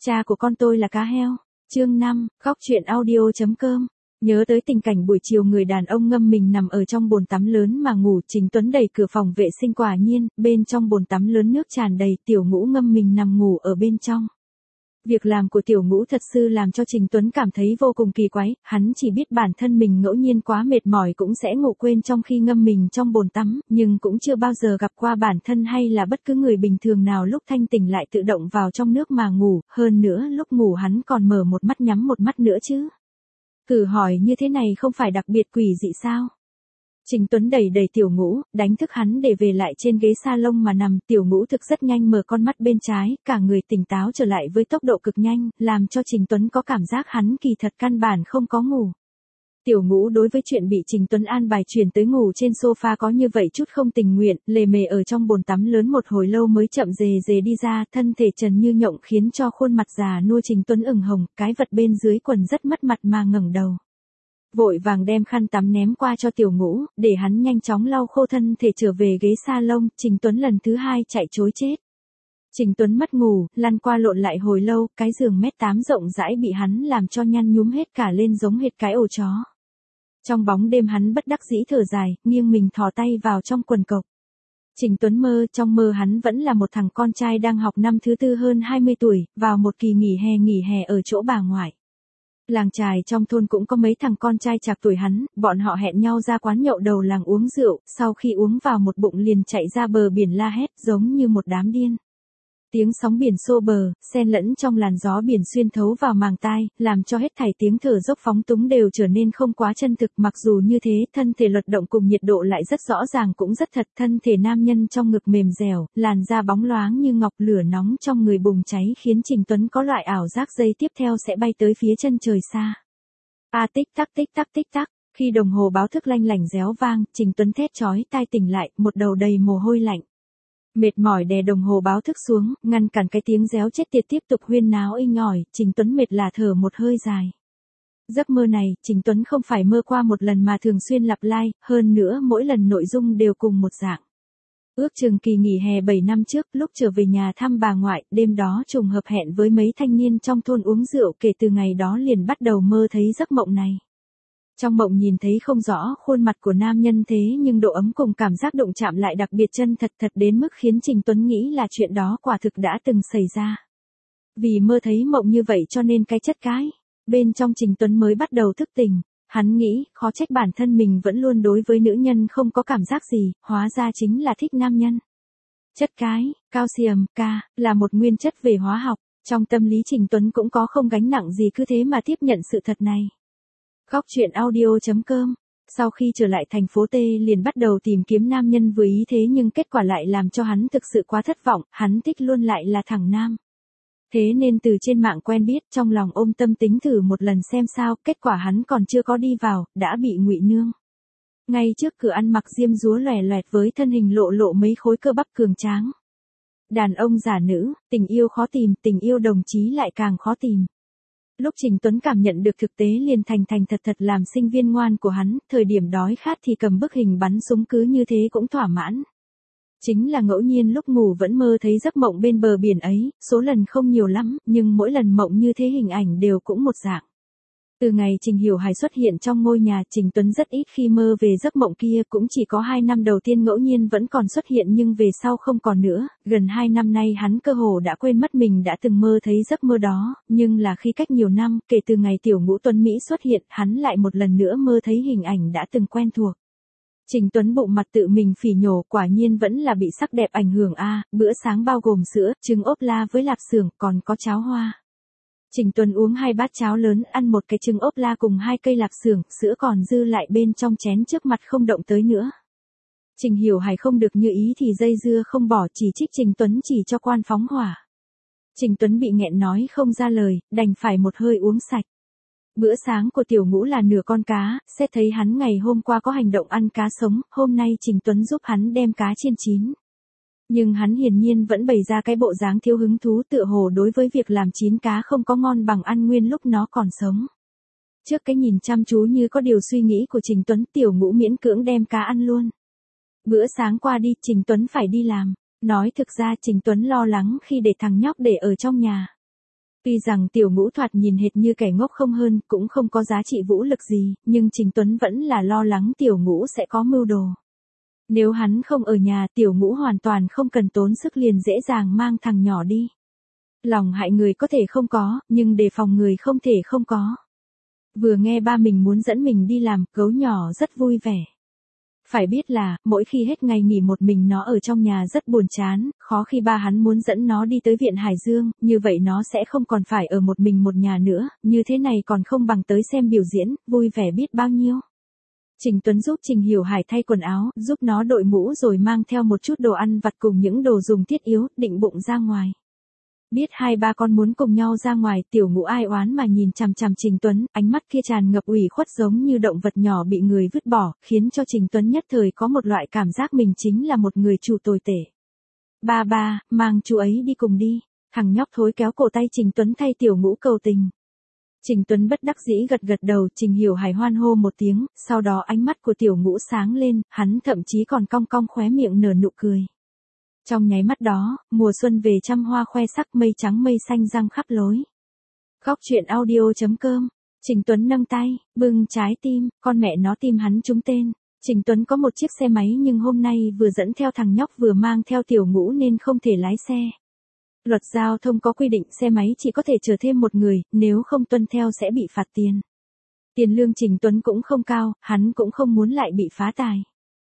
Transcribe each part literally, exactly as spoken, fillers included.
Cha của con tôi là cá heo. Chương năm, khóc chuyện audio.com. Nhớ tới tình cảnh buổi chiều người đàn ông ngâm mình nằm ở trong bồn tắm lớn mà ngủ, Trình Tuấn đẩy cửa phòng vệ sinh, quả nhiên, bên trong bồn tắm lớn nước tràn đầy, Tiểu Ngũ ngâm mình nằm ngủ ở bên trong. Việc làm của Tiểu Ngũ thật sự làm cho Trình Tuấn cảm thấy vô cùng kỳ quái, hắn chỉ biết bản thân mình ngẫu nhiên quá mệt mỏi cũng sẽ ngủ quên trong khi ngâm mình trong bồn tắm, nhưng cũng chưa bao giờ gặp qua bản thân hay là bất cứ người bình thường nào lúc thanh tỉnh lại tự động vào trong nước mà ngủ, hơn nữa lúc ngủ hắn còn mở một mắt nhắm một mắt nữa chứ. Thử hỏi như thế này không phải đặc biệt quỷ dị sao? Trình Tuấn đẩy đẩy Tiểu Ngũ, đánh thức hắn để về lại trên ghế salon mà nằm. Tiểu Ngũ thực rất nhanh mở con mắt bên trái, cả người tỉnh táo trở lại với tốc độ cực nhanh, làm cho Trình Tuấn có cảm giác hắn kỳ thật căn bản không có ngủ. Tiểu Ngũ đối với chuyện bị Trình Tuấn an bài chuyển tới ngủ trên sofa có như vậy chút không tình nguyện, lề mề ở trong bồn tắm lớn một hồi lâu mới chậm rề rề đi ra, thân thể trần như nhộng khiến cho khuôn mặt già nua Trình Tuấn ửng hồng, cái vật bên dưới quần rất mất mặt mà ngẩng đầu. Vội vàng đem khăn tắm ném qua cho Tiểu Ngũ, để hắn nhanh chóng lau khô thân thể trở về ghế salon. Trình Tuấn lần thứ hai chạy trối chết. Trình Tuấn mất ngủ, lăn qua lộn lại hồi lâu, cái giường mét tám rộng rãi bị hắn làm cho nhăn nhúm hết cả lên giống hệt cái ổ chó. Trong bóng đêm hắn bất đắc dĩ thở dài, nghiêng mình thò tay vào trong quần cộc. Trình Tuấn mơ, trong mơ hắn vẫn là một thằng con trai đang học năm thứ tư hơn hai mươi tuổi, vào một kỳ nghỉ hè nghỉ hè ở chỗ bà ngoại. Làng chài trong thôn cũng có mấy thằng con trai chạc tuổi hắn, bọn họ hẹn nhau ra quán nhậu đầu làng uống rượu, sau khi uống vào một bụng liền chạy ra bờ biển la hét giống như một đám điên. Tiếng sóng biển xô bờ, xen lẫn trong làn gió biển xuyên thấu vào màng tai, làm cho hết thảy tiếng thở dốc phóng túng đều trở nên không quá chân thực. Mặc dù như thế, thân thể luật động cùng nhiệt độ lại rất rõ ràng cũng rất thật. Thân thể nam nhân trong ngực mềm dẻo, làn da bóng loáng như ngọc, lửa nóng trong người bùng cháy khiến Trình Tuấn có loại ảo giác giây tiếp theo sẽ bay tới phía chân trời xa. A à, tích tắc tích tắc tích tắc, khi đồng hồ báo thức lanh lảnh réo vang, Trình Tuấn thét chói tai tỉnh lại, một đầu đầy mồ hôi lạnh. Mệt mỏi đè đồng hồ báo thức xuống, ngăn cản cái tiếng réo chết tiệt tiếp tục huyên náo inh ỏi, Trình Tuấn mệt là thở một hơi dài. Giấc mơ này, Trình Tuấn không phải mơ qua một lần mà thường xuyên lặp lại, hơn nữa mỗi lần nội dung đều cùng một dạng. Ước chừng kỳ nghỉ hè bảy năm trước, lúc trở về nhà thăm bà ngoại, đêm đó trùng hợp hẹn với mấy thanh niên trong thôn uống rượu, kể từ ngày đó liền bắt đầu mơ thấy giấc mộng này. Trong mộng nhìn thấy không rõ khuôn mặt của nam nhân, thế nhưng độ ấm cùng cảm giác đụng chạm lại đặc biệt chân thật thật đến mức khiến Trình Tuấn nghĩ là chuyện đó quả thực đã từng xảy ra. Vì mơ thấy mộng như vậy cho nên cái chất cái bên trong Trình Tuấn mới bắt đầu thức tỉnh. Hắn nghĩ, khó trách bản thân mình vẫn luôn đối với nữ nhân không có cảm giác gì, hóa ra chính là thích nam nhân. Chất cái, calcium, K, là một nguyên chất về hóa học, trong tâm lý Trình Tuấn cũng có không gánh nặng gì, cứ thế mà tiếp nhận sự thật này. Khóc chuyện audio.com. Sau khi trở lại thành phố T liền bắt đầu tìm kiếm nam nhân vừa ý, thế nhưng kết quả lại làm cho hắn thực sự quá thất vọng, hắn thích luôn lại là thằng nam. Thế nên từ trên mạng quen biết, trong lòng ôm tâm tính thử một lần xem sao, kết quả hắn còn chưa có đi vào, đã bị ngụy nương. Ngay trước cửa ăn mặc diêm dúa lòe loẹt với thân hình lộ lộ mấy khối cơ bắp cường tráng. Đàn ông giả nữ, tình yêu khó tìm, tình yêu đồng chí lại càng khó tìm. Lúc Trình Tuấn cảm nhận được thực tế liền thành thành thật thật làm sinh viên ngoan của hắn, thời điểm đói khát thì cầm bức hình bắn súng cứ như thế cũng thỏa mãn. Chính là ngẫu nhiên lúc ngủ vẫn mơ thấy giấc mộng bên bờ biển ấy, số lần không nhiều lắm, nhưng mỗi lần mộng như thế hình ảnh đều cũng một dạng. Từ ngày Trình Hiểu Hải xuất hiện trong ngôi nhà, Trình Tuấn rất ít khi mơ về giấc mộng kia, cũng chỉ có hai năm đầu tiên ngẫu nhiên vẫn còn xuất hiện nhưng về sau không còn nữa, gần hai năm nay hắn cơ hồ đã quên mất mình đã từng mơ thấy giấc mơ đó, nhưng là khi cách nhiều năm, kể từ ngày Tiểu Ngũ Tuấn Mỹ xuất hiện, hắn lại một lần nữa mơ thấy hình ảnh đã từng quen thuộc. Trình Tuấn bụng mặt tự mình phỉ nhổ, quả nhiên vẫn là bị sắc đẹp ảnh hưởng a, bữa sáng bao gồm sữa, trứng ốp la với lạp xưởng, còn có cháo hoa. Trình Tuấn uống hai bát cháo lớn, ăn một cái trứng ốp la cùng hai cây lạp xưởng, sữa còn dư lại bên trong chén trước mặt không động tới nữa. Trình Hiểu Hải không được như ý thì dây dưa không bỏ, chỉ trích Trình Tuấn chỉ cho quan phóng hỏa. Trình Tuấn bị nghẹn nói không ra lời, đành phải một hơi uống sạch. Bữa sáng của Tiểu Ngũ là nửa con cá, xét thấy hắn ngày hôm qua có hành động ăn cá sống, hôm nay Trình Tuấn giúp hắn đem cá chiên chín. Nhưng hắn hiển nhiên vẫn bày ra cái bộ dáng thiếu hứng thú, tựa hồ đối với việc làm chín cá không có ngon bằng ăn nguyên lúc nó còn sống. Trước cái nhìn chăm chú như có điều suy nghĩ của Trình Tuấn, Tiểu Ngũ miễn cưỡng đem cá ăn luôn. Bữa sáng qua đi, Trình Tuấn phải đi làm. Nói thực ra Trình Tuấn lo lắng khi để thằng nhóc để ở trong nhà. Tuy rằng tiểu ngũ thoạt nhìn hệt như kẻ ngốc không hơn, cũng không có giá trị vũ lực gì, nhưng Trình Tuấn vẫn là lo lắng tiểu ngũ sẽ có mưu đồ. Nếu hắn không ở nhà, tiểu ngũ hoàn toàn không cần tốn sức liền dễ dàng mang thằng nhỏ đi. Lòng hại người có thể không có, nhưng đề phòng người không thể không có. Vừa nghe ba mình muốn dẫn mình đi làm, gấu nhỏ rất vui vẻ. Phải biết là, mỗi khi hết ngày nghỉ một mình nó ở trong nhà rất buồn chán, khó khi ba hắn muốn dẫn nó đi tới viện Hải Dương, như vậy nó sẽ không còn phải ở một mình một nhà nữa, như thế này còn không bằng tới xem biểu diễn, vui vẻ biết bao nhiêu. Trình Tuấn giúp Trình Hiểu Hải thay quần áo, giúp nó đội mũ rồi mang theo một chút đồ ăn vặt cùng những đồ dùng thiết yếu, định bụng ra ngoài. Biết hai ba con muốn cùng nhau ra ngoài, tiểu ngũ ai oán mà nhìn chằm chằm Trình Tuấn, ánh mắt kia tràn ngập ủy khuất giống như động vật nhỏ bị người vứt bỏ, khiến cho Trình Tuấn nhất thời có một loại cảm giác mình chính là một người chủ tồi tệ. Ba ba, mang chú ấy đi cùng đi, thằng nhóc thối kéo cổ tay Trình Tuấn thay tiểu ngũ cầu tình. Trình Tuấn bất đắc dĩ gật gật đầu, Trình Hiểu Hải hoan hô một tiếng, sau đó ánh mắt của tiểu ngũ sáng lên, hắn thậm chí còn cong cong khóe miệng nở nụ cười. Trong nháy mắt đó, mùa xuân về trăm hoa khoe sắc, mây trắng mây xanh răng khắp lối. Góc truyện audio chấm com. Trình Tuấn nâng tay, bưng trái tim, con mẹ nó tim hắn trúng tên. Trình Tuấn có một chiếc xe máy nhưng hôm nay vừa dẫn theo thằng nhóc vừa mang theo tiểu ngũ nên không thể lái xe. Luật giao thông có quy định xe máy chỉ có thể chở thêm một người, nếu không tuân theo sẽ bị phạt tiền. Tiền lương Trình Tuấn cũng không cao, hắn cũng không muốn lại bị phá tài.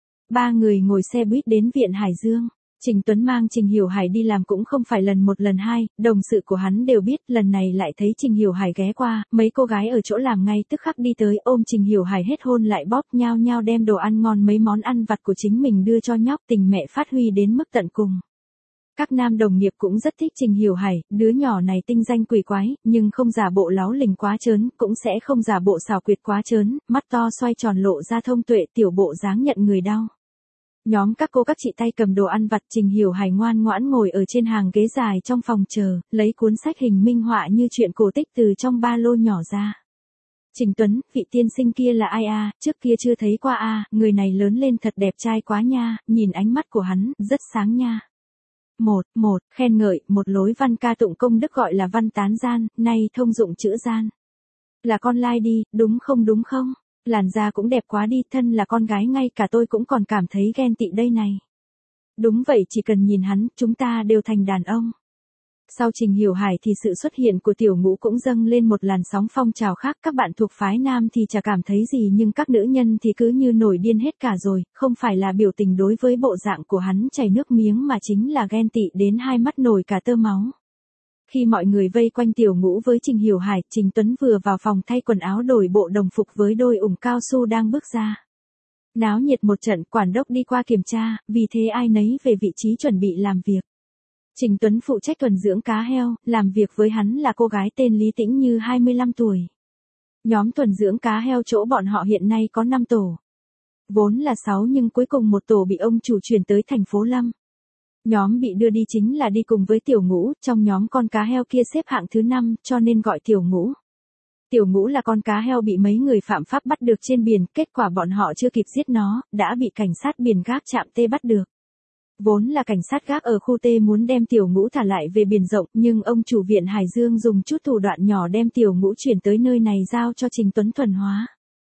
Ba người ngồi xe buýt đến viện Hải Dương. Trình Tuấn mang Trình Hiểu Hải đi làm cũng không phải lần một lần hai, đồng sự của hắn đều biết, lần này lại thấy Trình Hiểu Hải ghé qua, mấy cô gái ở chỗ làm ngay tức khắc đi tới ôm Trình Hiểu Hải hết hôn lại bóp nhao nhao đem đồ ăn ngon mấy món ăn vặt của chính mình đưa cho nhóc, tình mẹ phát huy đến mức tận cùng. Các nam đồng nghiệp cũng rất thích Trình Hiểu Hải, đứa nhỏ này tinh danh quỷ quái, nhưng không giả bộ láo lình quá trớn, cũng sẽ không giả bộ xảo quyệt quá trớn, mắt to xoay tròn lộ ra thông tuệ, tiểu bộ dáng nhận người đau. Nhóm các cô các chị tay cầm đồ ăn vặt, Trình Hiểu Hải ngoan ngoãn ngồi ở trên hàng ghế dài trong phòng chờ, lấy cuốn sách hình minh họa như chuyện cổ tích từ trong ba lô nhỏ ra. Trình Tuấn, vị tiên sinh kia là ai a, trước kia chưa thấy qua a, người này lớn lên thật đẹp trai quá nha, nhìn ánh mắt của hắn, rất sáng nha. Một, một, khen ngợi, một lối văn ca tụng công đức gọi là văn tán gian, nay thông dụng chữ gian. Là con lai đi, đúng không đúng không? Làn da cũng đẹp quá đi, thân là con gái ngay cả tôi cũng còn cảm thấy ghen tị đây này. Đúng vậy, chỉ cần nhìn hắn, chúng ta đều thành đàn ông. Sau Trình Hiểu Hải thì sự xuất hiện của tiểu ngũ cũng dâng lên một làn sóng phong trào khác, các bạn thuộc phái nam thì chả cảm thấy gì nhưng các nữ nhân thì cứ như nổi điên hết cả rồi, không phải là biểu tình đối với bộ dạng của hắn chảy nước miếng mà chính là ghen tị đến hai mắt nổi cả tơ máu. Khi mọi người vây quanh tiểu ngũ với Trình Hiểu Hải, Trình Tuấn vừa vào phòng thay quần áo đổi bộ đồng phục với đôi ủng cao su đang bước ra. Náo nhiệt một trận, quản đốc đi qua kiểm tra, vì thế ai nấy về vị trí chuẩn bị làm việc. Trình Tuấn phụ trách thuần dưỡng cá heo, làm việc với hắn là cô gái tên Lý Tĩnh Như hai mươi lăm tuổi. Nhóm thuần dưỡng cá heo chỗ bọn họ hiện nay có năm tổ. Vốn là sáu nhưng cuối cùng một tổ bị ông chủ chuyển tới thành phố Lâm. Nhóm bị đưa đi chính là đi cùng với tiểu ngũ, trong nhóm con cá heo kia xếp hạng thứ năm, cho nên gọi tiểu ngũ. Tiểu ngũ là con cá heo bị mấy người phạm pháp bắt được trên biển, kết quả bọn họ chưa kịp giết nó, đã bị cảnh sát biển gác trạm T bắt được. Vốn là cảnh sát gác ở khu T muốn đem tiểu ngũ thả lại về biển rộng, nhưng ông chủ viện Hải Dương dùng chút thủ đoạn nhỏ đem tiểu ngũ chuyển tới nơi này giao cho Trình Tuấn thuần hóa.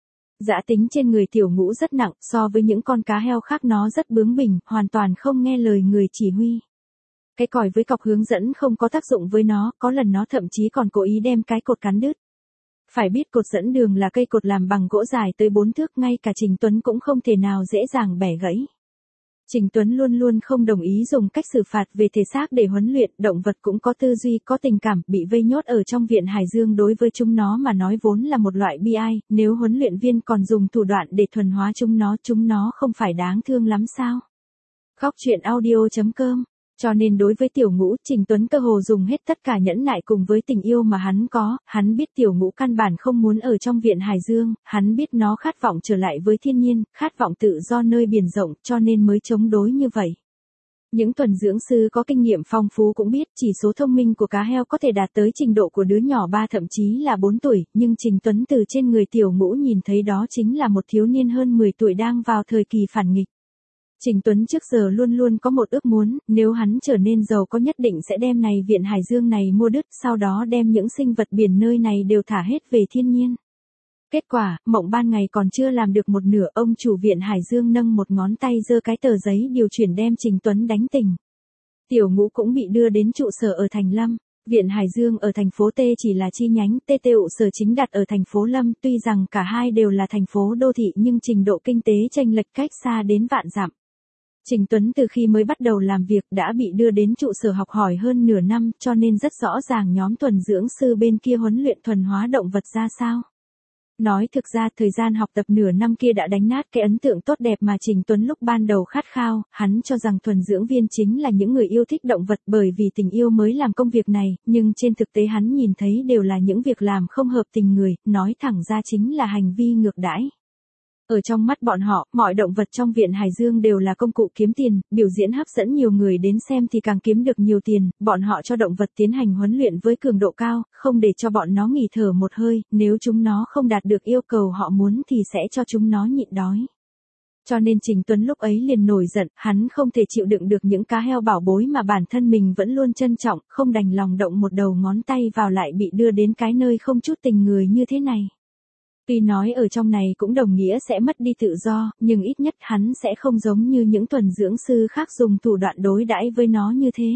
Dã tính trên người tiểu ngũ rất nặng, so với những con cá heo khác nó rất bướng bỉnh, hoàn toàn không nghe lời người chỉ huy. Cái còi với cọc hướng dẫn không có tác dụng với nó, có lần nó thậm chí còn cố ý đem cái cột cắn đứt. Phải biết cột dẫn đường là cây cột làm bằng gỗ dài tới bốn thước, ngay cả Trình Tuấn cũng không thể nào dễ dàng bẻ gãy. Trình Tuấn luôn luôn không đồng ý dùng cách xử phạt về thể xác để huấn luyện, động vật cũng có tư duy, có tình cảm, bị vây nhốt ở trong viện Hải Dương đối với chúng nó mà nói vốn là một loại bi ai, nếu huấn luyện viên còn dùng thủ đoạn để thuần hóa chúng nó, chúng nó không phải đáng thương lắm sao? Góc truyện audio chấm com. Cho nên đối với tiểu ngũ, Trình Tuấn cơ hồ dùng hết tất cả nhẫn nại cùng với tình yêu mà hắn có, hắn biết tiểu ngũ căn bản không muốn ở trong viện Hải Dương, hắn biết nó khát vọng trở lại với thiên nhiên, khát vọng tự do nơi biển rộng, cho nên mới chống đối như vậy. Những thuần dưỡng sư có kinh nghiệm phong phú cũng biết chỉ số thông minh của cá heo có thể đạt tới trình độ của đứa nhỏ ba thậm chí là bốn tuổi, nhưng Trình Tuấn từ trên người tiểu ngũ nhìn thấy đó chính là một thiếu niên hơn mười tuổi đang vào thời kỳ phản nghịch. Trình Tuấn trước giờ luôn luôn có một ước muốn, nếu hắn trở nên giàu có nhất định sẽ đem này viện hải dương này mua đứt, sau đó đem những sinh vật biển nơi này đều thả hết về thiên nhiên. Kết quả, mộng ban ngày còn chưa làm được một nửa, ông chủ viện hải dương nâng một ngón tay giơ cái tờ giấy điều chuyển đem Trình Tuấn đánh tỉnh. Tiểu Ngũ cũng bị đưa đến trụ sở ở Thành Lâm. Viện Hải Dương ở thành phố T chỉ là chi nhánh, T trụ sở chính đặt ở thành phố Lâm, tuy rằng cả hai đều là thành phố đô thị nhưng trình độ kinh tế chênh lệch cách xa đến vạn dặm. Trình Tuấn từ khi mới bắt đầu làm việc đã bị đưa đến trụ sở học hỏi hơn nửa năm, cho nên rất rõ ràng nhóm thuần dưỡng sư bên kia huấn luyện thuần hóa động vật ra sao. Nói thực ra thời gian học tập nửa năm kia đã đánh nát cái ấn tượng tốt đẹp mà Trình Tuấn lúc ban đầu khát khao, hắn cho rằng thuần dưỡng viên chính là những người yêu thích động vật bởi vì tình yêu mới làm công việc này, nhưng trên thực tế hắn nhìn thấy đều là những việc làm không hợp tình người, nói thẳng ra chính là hành vi ngược đãi. Ở trong mắt bọn họ, mọi động vật trong viện Hải Dương đều là công cụ kiếm tiền, biểu diễn hấp dẫn nhiều người đến xem thì càng kiếm được nhiều tiền, bọn họ cho động vật tiến hành huấn luyện với cường độ cao, không để cho bọn nó nghỉ thở một hơi, nếu chúng nó không đạt được yêu cầu họ muốn thì sẽ cho chúng nó nhịn đói. Cho nên Trình Tuấn lúc ấy liền nổi giận, hắn không thể chịu đựng được những cá heo bảo bối mà bản thân mình vẫn luôn trân trọng, không đành lòng động một đầu ngón tay vào lại bị đưa đến cái nơi không chút tình người như thế này. Tuy nói ở trong này cũng đồng nghĩa sẽ mất đi tự do, nhưng ít nhất hắn sẽ không giống như những thuần dưỡng sư khác dùng thủ đoạn đối đãi với nó như thế.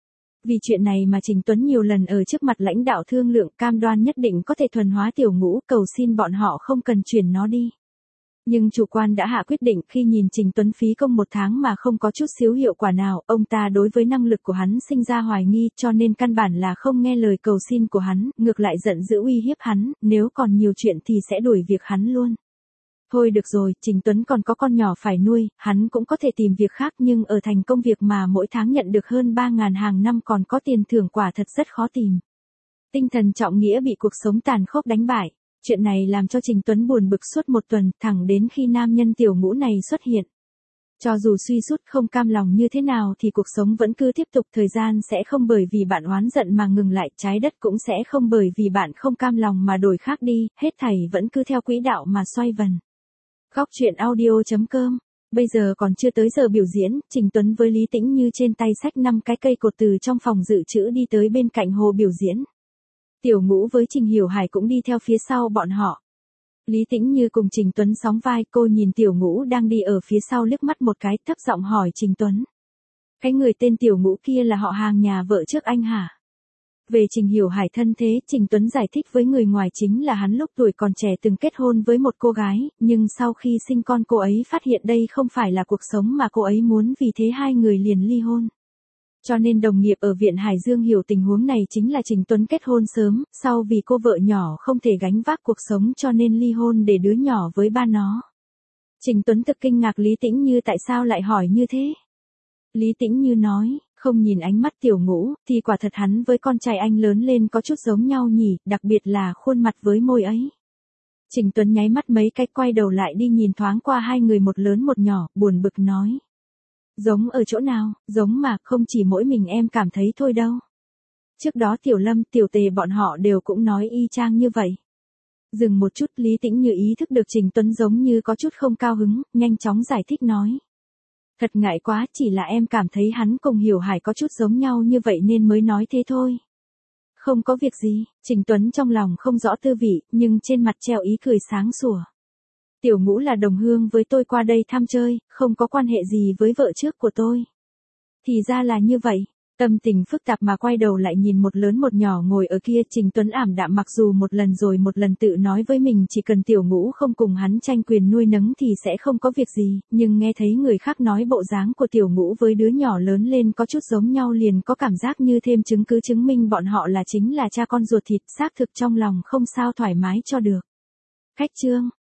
Vì chuyện này mà Trình Tuấn nhiều lần ở trước mặt lãnh đạo thương lượng cam đoan nhất định có thể thuần hóa Tiểu Ngũ, cầu xin bọn họ không cần chuyển nó đi. Nhưng chủ quan đã hạ quyết định khi nhìn Trình Tuấn phí công một tháng mà không có chút xíu hiệu quả nào, ông ta đối với năng lực của hắn sinh ra hoài nghi cho nên căn bản là không nghe lời cầu xin của hắn, ngược lại giận dữ uy hiếp hắn, nếu còn nhiều chuyện thì sẽ đuổi việc hắn luôn. Thôi được rồi, Trình Tuấn còn có con nhỏ phải nuôi, hắn cũng có thể tìm việc khác nhưng ở thành công việc mà mỗi tháng nhận được hơn ba ngàn hàng năm còn có tiền thưởng quả thật rất khó tìm. Tinh thần trọng nghĩa bị cuộc sống tàn khốc đánh bại. Chuyện này làm cho Trình Tuấn buồn bực suốt một tuần, thẳng đến khi nam nhân Tiểu Ngũ này xuất hiện. Cho dù suy sút không cam lòng như thế nào thì cuộc sống vẫn cứ tiếp tục, thời gian sẽ không bởi vì bạn oán giận mà ngừng lại, trái đất cũng sẽ không bởi vì bạn không cam lòng mà đổi khác đi, hết thảy vẫn cứ theo quỹ đạo mà xoay vần. Góc truyện audio chấm com. Bây giờ còn chưa tới giờ biểu diễn, Trình Tuấn với Lý Tĩnh Như trên tay xách năm cái cây cột từ trong phòng dự trữ đi tới bên cạnh hồ biểu diễn. Tiểu Ngũ với Trình Hiểu Hải cũng đi theo phía sau bọn họ. Lý Tĩnh Như cùng Trình Tuấn sóng vai, cô nhìn Tiểu Ngũ đang đi ở phía sau liếc mắt một cái, thấp giọng hỏi Trình Tuấn. Cái người tên Tiểu Ngũ kia là họ hàng nhà vợ trước anh hả? Về Trình Hiểu Hải thân thế, Trình Tuấn giải thích với người ngoài chính là hắn lúc tuổi còn trẻ từng kết hôn với một cô gái, nhưng sau khi sinh con cô ấy phát hiện đây không phải là cuộc sống mà cô ấy muốn, vì thế hai người liền ly hôn. Cho nên đồng nghiệp ở viện Hải Dương hiểu tình huống này chính là Trình Tuấn kết hôn sớm, sau vì cô vợ nhỏ không thể gánh vác cuộc sống cho nên ly hôn để đứa nhỏ với ba nó. Trình Tuấn thực kinh ngạc Lý Tĩnh Như tại sao lại hỏi như thế. Lý Tĩnh Như nói, không nhìn ánh mắt Tiểu Ngũ, thì quả thật hắn với con trai anh lớn lên có chút giống nhau nhỉ, đặc biệt là khuôn mặt với môi ấy. Trình Tuấn nháy mắt mấy cái quay đầu lại đi nhìn thoáng qua hai người một lớn một nhỏ, buồn bực nói. Giống ở chỗ nào, giống mà không chỉ mỗi mình em cảm thấy thôi đâu. Trước đó Tiểu Lâm, Tiểu Tề bọn họ đều cũng nói y chang như vậy. Dừng một chút, Lý Tĩnh Như ý thức được Trình Tuấn giống như có chút không cao hứng, nhanh chóng giải thích nói. Thật ngại quá, chỉ là em cảm thấy hắn cùng Hiểu Hải có chút giống nhau như vậy nên mới nói thế thôi. Không có việc gì, Trình Tuấn trong lòng không rõ tư vị, nhưng trên mặt treo ý cười sáng sủa. Tiểu Ngũ là đồng hương với tôi qua đây thăm chơi, không có quan hệ gì với vợ trước của tôi. Thì ra là như vậy, tâm tình phức tạp mà quay đầu lại nhìn một lớn một nhỏ ngồi ở kia, Trình Tuấn ảm đạm, mặc dù một lần rồi một lần tự nói với mình chỉ cần Tiểu Ngũ không cùng hắn tranh quyền nuôi nấng thì sẽ không có việc gì, nhưng nghe thấy người khác nói bộ dáng của Tiểu Ngũ với đứa nhỏ lớn lên có chút giống nhau liền có cảm giác như thêm chứng cứ chứng minh bọn họ là chính là cha con ruột thịt, xác thực trong lòng không sao thoải mái cho được. Khách chương